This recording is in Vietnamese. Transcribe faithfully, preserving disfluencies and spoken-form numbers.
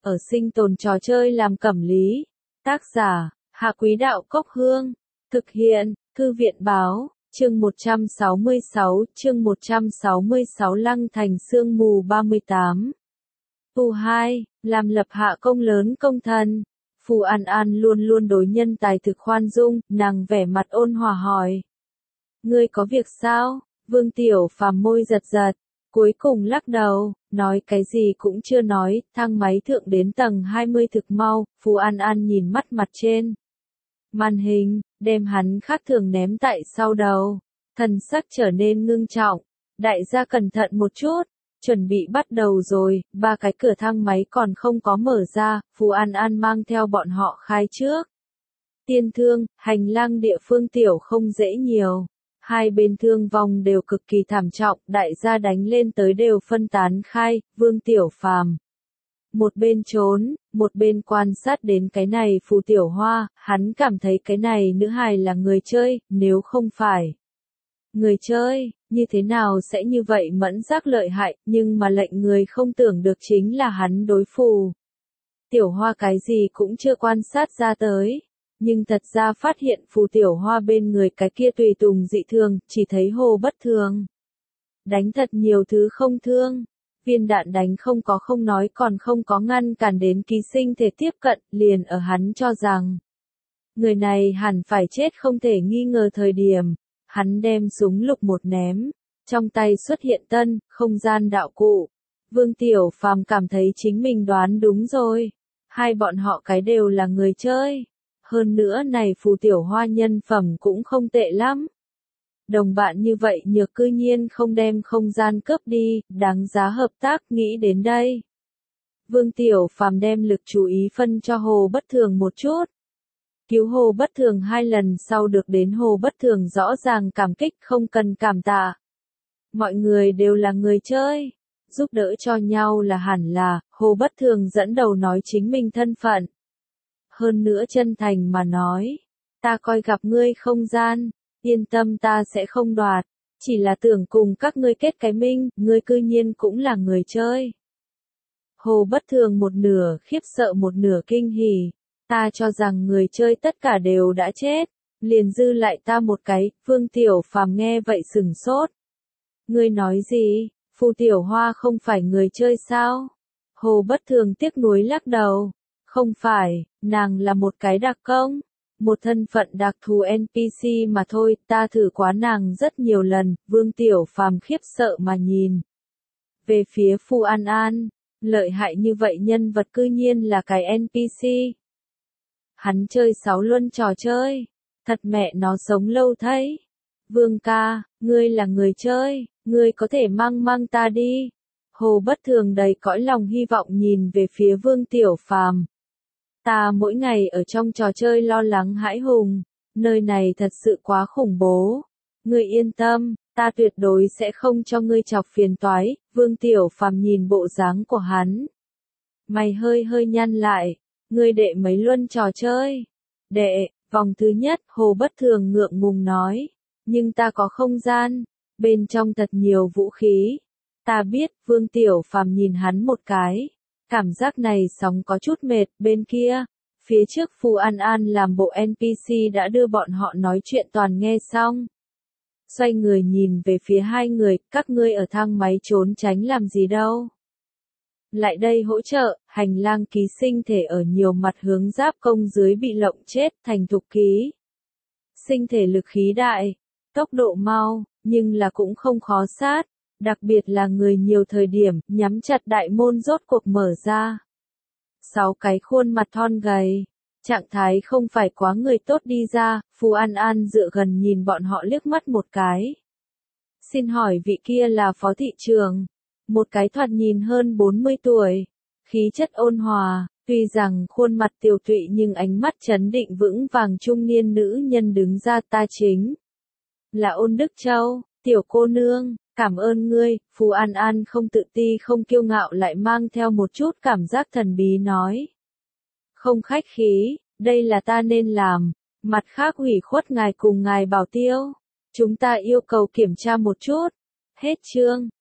ở sinh tồn trò chơi làm cẩm lý. Tác giả, Hạ Quý Đạo Cốc Hương. Thực hiện, Thư viện Báo, chương một trăm sáu mươi sáu, chương một trăm sáu mươi sáu Lăng Thành Sương Mù ba mươi tám. Tu hai, làm lập hạ công lớn công thần. Phù An An luôn luôn đối nhân tài thực khoan dung, nàng vẻ mặt ôn hòa hỏi. Ngươi có việc sao? Vương Tiểu Phàm môi giật giật, cuối cùng lắc đầu, nói cái gì cũng chưa nói, thang máy thượng đến tầng hai mươi thực mau, Phù An An nhìn mắt mặt trên. Màn hình, đem hắn khác thường ném tại sau đầu, thần sắc trở nên ngưng trọng, đại gia cẩn thận một chút, chuẩn bị bắt đầu rồi, ba cái cửa thang máy còn không có mở ra, Phù An An mang theo bọn họ khai trước. Tiên thương, hành lang địa phương tiểu không dễ nhiều. Hai bên thương vong đều cực kỳ thảm trọng, đại gia đánh lên tới đều phân tán khai, Vương Tiểu Phàm một bên trốn, một bên quan sát đến cái này Phù Tiểu Hoa, hắn cảm thấy cái này nữ hài là người chơi, nếu không phải người chơi, như thế nào sẽ như vậy mẫn giác lợi hại, nhưng mà lệnh người không tưởng được chính là hắn đối Phù Tiểu Hoa cái gì cũng chưa quan sát ra tới. Nhưng thật ra phát hiện Phù Tiểu Hoa bên người cái kia tùy tùng dị thường, chỉ thấy hồ bất thường. Đánh thật nhiều thứ không thương, viên đạn đánh không có không nói còn không có ngăn cản đến ký sinh thể tiếp cận, liền ở hắn cho rằng người này hẳn phải chết không thể nghi ngờ thời điểm, hắn đem súng lục một ném, trong tay xuất hiện tân, không gian đạo cụ. Vương Tiểu Phàm cảm thấy chính mình đoán đúng rồi, hai bọn họ cái đều là người chơi. Hơn nữa này Phù Tiểu Hoa nhân phẩm cũng không tệ lắm. Đồng bạn như vậy nhược cư nhiên không đem không gian cướp đi, đáng giá hợp tác nghĩ đến đây. Vương Tiểu Phàm đem lực chú ý phân cho Hồ Bất Thường một chút. Cứu Hồ Bất Thường hai lần sau được đến Hồ Bất Thường rõ ràng cảm kích không cần cảm tạ. Mọi người đều là người chơi, giúp đỡ cho nhau là hẳn là, Hồ Bất Thường dẫn đầu nói chính mình thân phận. Hơn nữa chân thành mà nói, ta coi gặp ngươi không gian, yên tâm ta sẽ không đoạt, chỉ là tưởng cùng các ngươi kết cái minh, ngươi cư nhiên cũng là người chơi. Hồ Bất Thường một nửa khiếp sợ một nửa kinh hỉ, ta cho rằng người chơi tất cả đều đã chết, liền dư lại ta một cái, Vương Tiểu Phàm nghe vậy sừng sốt. Ngươi nói gì, Phù Tiểu Hoa không phải người chơi sao? Hồ Bất Thường tiếc nuối lắc đầu. Không phải, nàng là một cái đặc công, một thân phận đặc thù en pê xê mà thôi, ta thử quá nàng rất nhiều lần, Vương Tiểu Phàm khiếp sợ mà nhìn. Về phía Phù An An, lợi hại như vậy nhân vật cư nhiên là cái en pê xê. Hắn chơi sáu luân trò chơi, thật mẹ nó sống lâu thấy. Vương ca, ngươi là người chơi, ngươi có thể mang mang ta đi. Hồ Bất Thường đầy cõi lòng hy vọng nhìn về phía Vương Tiểu Phàm. Ta mỗi ngày ở trong trò chơi lo lắng hãi hùng, nơi này thật sự quá khủng bố. Ngươi yên tâm, ta tuyệt đối sẽ không cho ngươi chọc phiền toái, Vương Tiểu Phàm nhìn bộ dáng của hắn. Mày hơi hơi nhăn lại, ngươi đệ mấy luân trò chơi? Đệ, vòng thứ nhất, Hồ Bất Thường ngượng ngùng nói, nhưng ta có không gian, bên trong thật nhiều vũ khí. Ta biết, Vương Tiểu Phàm nhìn hắn một cái. Cảm giác này sóng có chút mệt, bên kia, phía trước Phù An An làm bộ en pê xê đã đưa bọn họ nói chuyện toàn nghe xong. Xoay người nhìn về phía hai người, các ngươi ở thang máy trốn tránh làm gì đâu. Lại đây hỗ trợ, hành lang ký sinh thể ở nhiều mặt hướng giáp công dưới bị lộng chết thành thục ký. Sinh thể lực khí đại, tốc độ mau, nhưng là cũng không khó sát. Đặc biệt là người nhiều thời điểm, nhắm chặt đại môn rốt cuộc mở ra. Sáu cái khuôn mặt thon gầy, trạng thái không phải quá người tốt đi ra, Phù An An dựa gần nhìn bọn họ liếc mắt một cái. Xin hỏi vị kia là phó thị trưởng, một cái thoạt nhìn hơn bốn mươi tuổi, khí chất ôn hòa, tuy rằng khuôn mặt tiều tụy nhưng ánh mắt chấn định vững vàng trung niên nữ nhân đứng ra ta chính. Là Ôn Đức Châu, tiểu cô nương. Cảm ơn ngươi, Phù An An không tự ti không kiêu ngạo lại mang theo một chút cảm giác thần bí nói. Không khách khí, đây là ta nên làm, mặt khác ủy khuất ngài cùng ngài bảo tiêu. Chúng ta yêu cầu kiểm tra một chút. Hết chương.